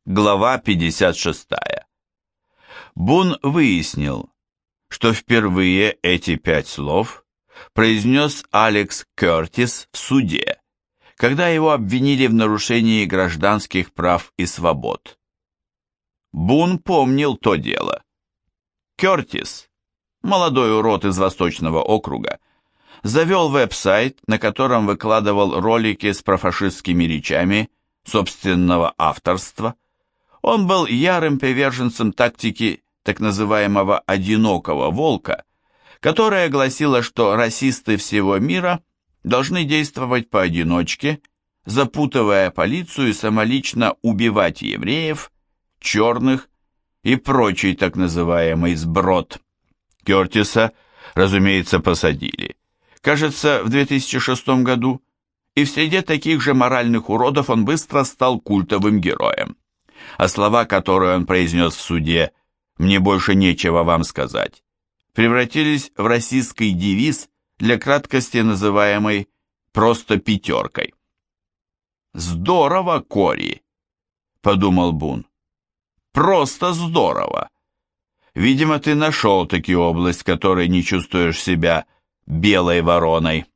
Глава 56. Бун выяснил, что впервые эти 5 слов произнес Алекс Кертис в суде, когда его обвинили в нарушении гражданских прав и свобод. Бун помнил то дело. Кертис, молодой урод из Восточного округа, завел веб-сайт, на котором выкладывал ролики с профашистскими речами собственного авторства. Он был ярым приверженцем тактики так называемого «одинокого волка», которая гласила, что расисты всего мира должны действовать поодиночке, запутывая полицию и самолично убивать евреев, черных и прочий так называемый сброд. Кертиса, разумеется, посадили. Кажется, в 2006 году, и в среде таких же моральных уродов он быстро стал культовым героем. А слова, которые он произнес в суде «мне больше нечего вам сказать», превратились в расистский девиз, для краткости называемый просто «пятеркой». «Здорово, Кори», — подумал Бун. «Просто здорово. Видимо, ты нашел таки область, в которой не чувствуешь себя белой вороной».